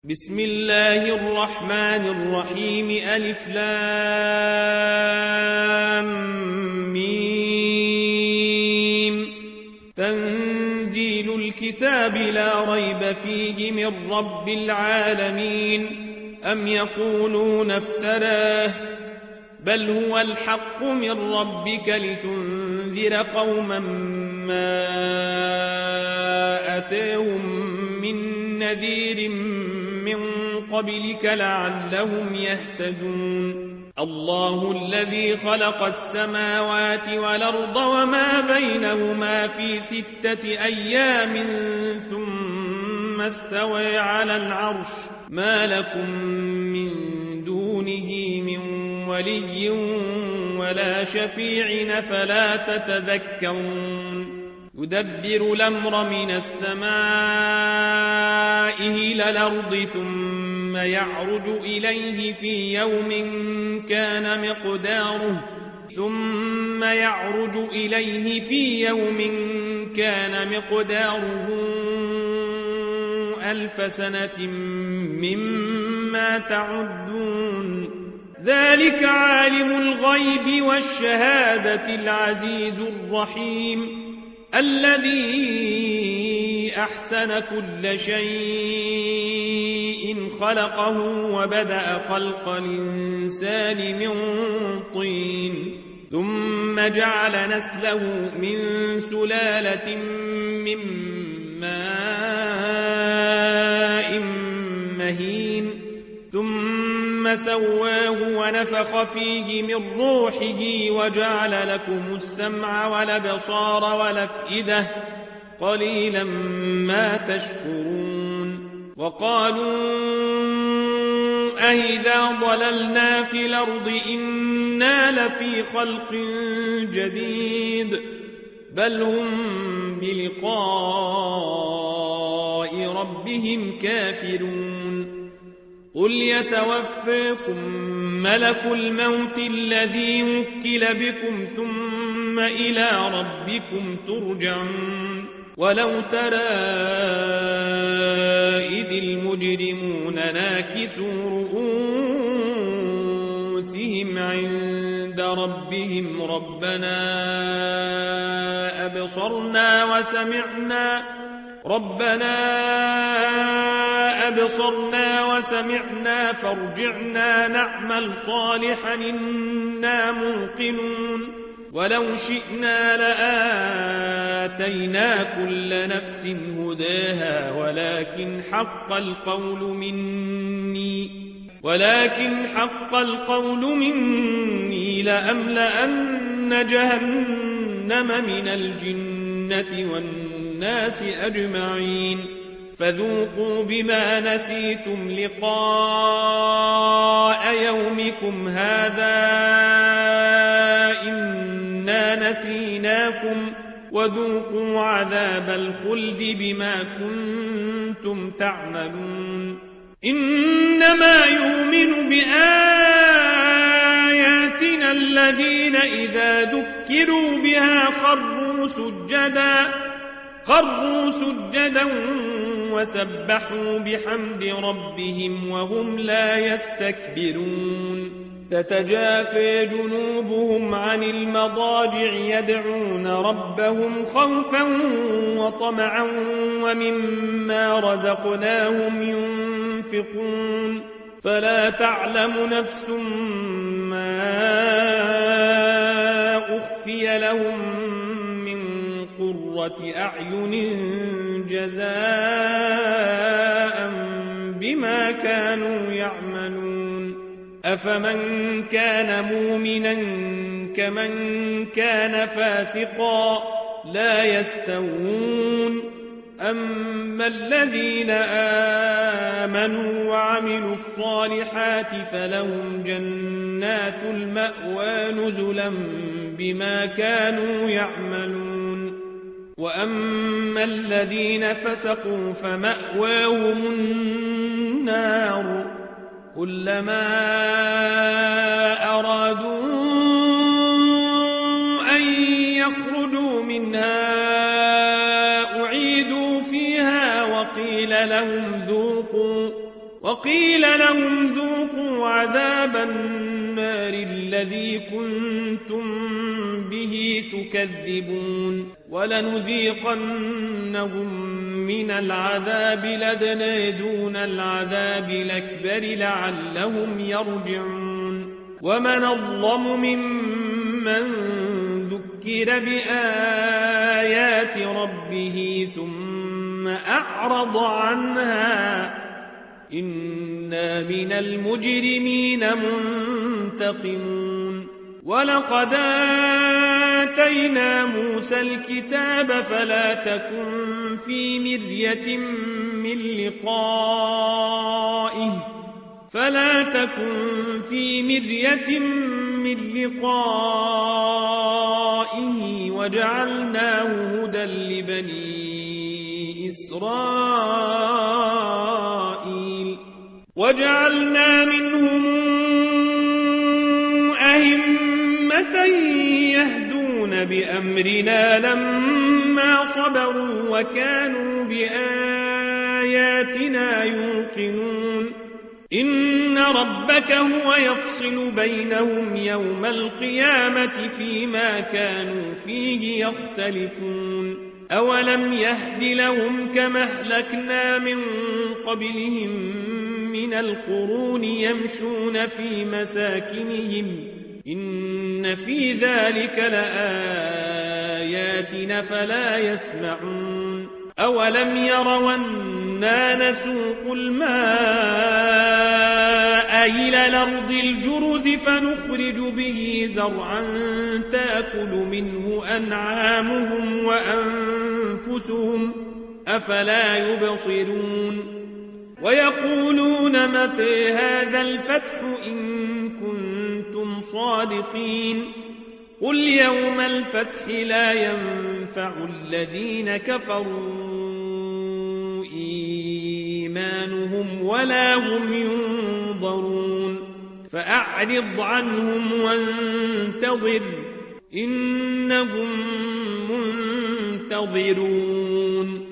بسم الله الرحمن الرحيم ألف لام ميم تنزيل الكتاب لا ريب فيه من رب العالمين أم يقولون افتراه بل هو الحق من ربك لتنذر قوما ما أتاهم من نذير من قبلك لعلهم يهتدون الله الذي خلق السماوات والأرض وما بينهما في 6 أيام ثم استوى على العرش ما لكم من دونه من ولي ولا شفيع فلا تتذكرون يدبر الأمر من السماء إلى الأرض ثم يعرج إليه في يوم كان مقداره 1000 سنة مما تعدون ذلك عالم الغيب والشهادة العزيز الرحيم الذي أحسن كل شيء خلقه وبدأ خلق الإنسان من طين ثم جعل نسله من سلالة من ماء مهين ثم سواه ونفخ فيه من روحه وجعل لكم السمع والأبصار والأفئدة قليلا ما تشكرون وقالوا أإذا ضللنا في الأرض إنا لفي خلق جديد بل هم بلقاء ربهم كافرون قل يتوفاكم ملك الموت الذي وكل بكم ثم إلى ربكم ترجعون ولو ترى إذ المجرمون ناكسوا رؤوسهم عند ربهم ربنا أبصرنا وسمعنا فارجعنا نعمل صالحا إنا موقنون ولو شئنا لآتينا كل نفس هداها ولكن حق القول مني لأملأن جهنم من الجنة والناس أجمعين فذوقوا بما نسيتم لقاء يومكم هذا إنا نسيناكم وذوقوا عذاب الخلد بما كنتم تعملون إنما يؤمن بآياتنا الذين إذا ذكروا بها خروا سجدا وسبحوا بحمد ربهم وهم لا يستكبرون تتجافى جنوبهم عن المضاجع يدعون ربهم خوفا وطمعا ومما رزقناهم ينفقون فلا تعلم نفس ما أخفي لهم من قرة أعين جزاء بما كانوا يعملون أفمن كان مؤمنا كمن كان فاسقا لا يستوون أما الذين آمنوا وعملوا الصالحات فلهم جنات المأوى نزلا بما كانوا يعملون وأما الذين فسقوا فمأواهم النار كلما أرادوا أن يخرجوا منها أعيدوا فيها وقيل لهم وقيل لهم ذوقوا عذاب النار الذي كنتم به تكذبون ولنذيقنهم من العذاب الأدنى دون العذاب الأكبر لعلهم يرجعون ومن أظلم ممن ذكر بآيات ربه ثم أعرض عنها إنا من المجرمين منتقمون ولقد آتينا موسى الكتاب فلا تكن في مرية من لقائه وجعلناه هدى لبني إسرائيل وجعلنا منهم أئمة يهدون بأمرنا لما صبروا وكانوا بآياتنا يوقنون إن ربك هو يفصل بينهم يوم القيامة فيما كانوا فيه يختلفون أولم يهد لهم كما أهلكنا من قبلهم من القرون يمشون في مساكنهم إن في ذلك لآيات فلا يسمعون أولم يروا أنا نسوق الماء إلى الأرض الجرز فنخرج به زرعا تأكل منه أنعامهم وأنفسهم أفلا يبصرون ويقولون متى هذا الفتح إن كنتم صادقين قل يوم الفتح لا ينفع الذين كفروا إيمانهم ولا هم ينظرون فأعرض عنهم وانتظر إنهم منتظرون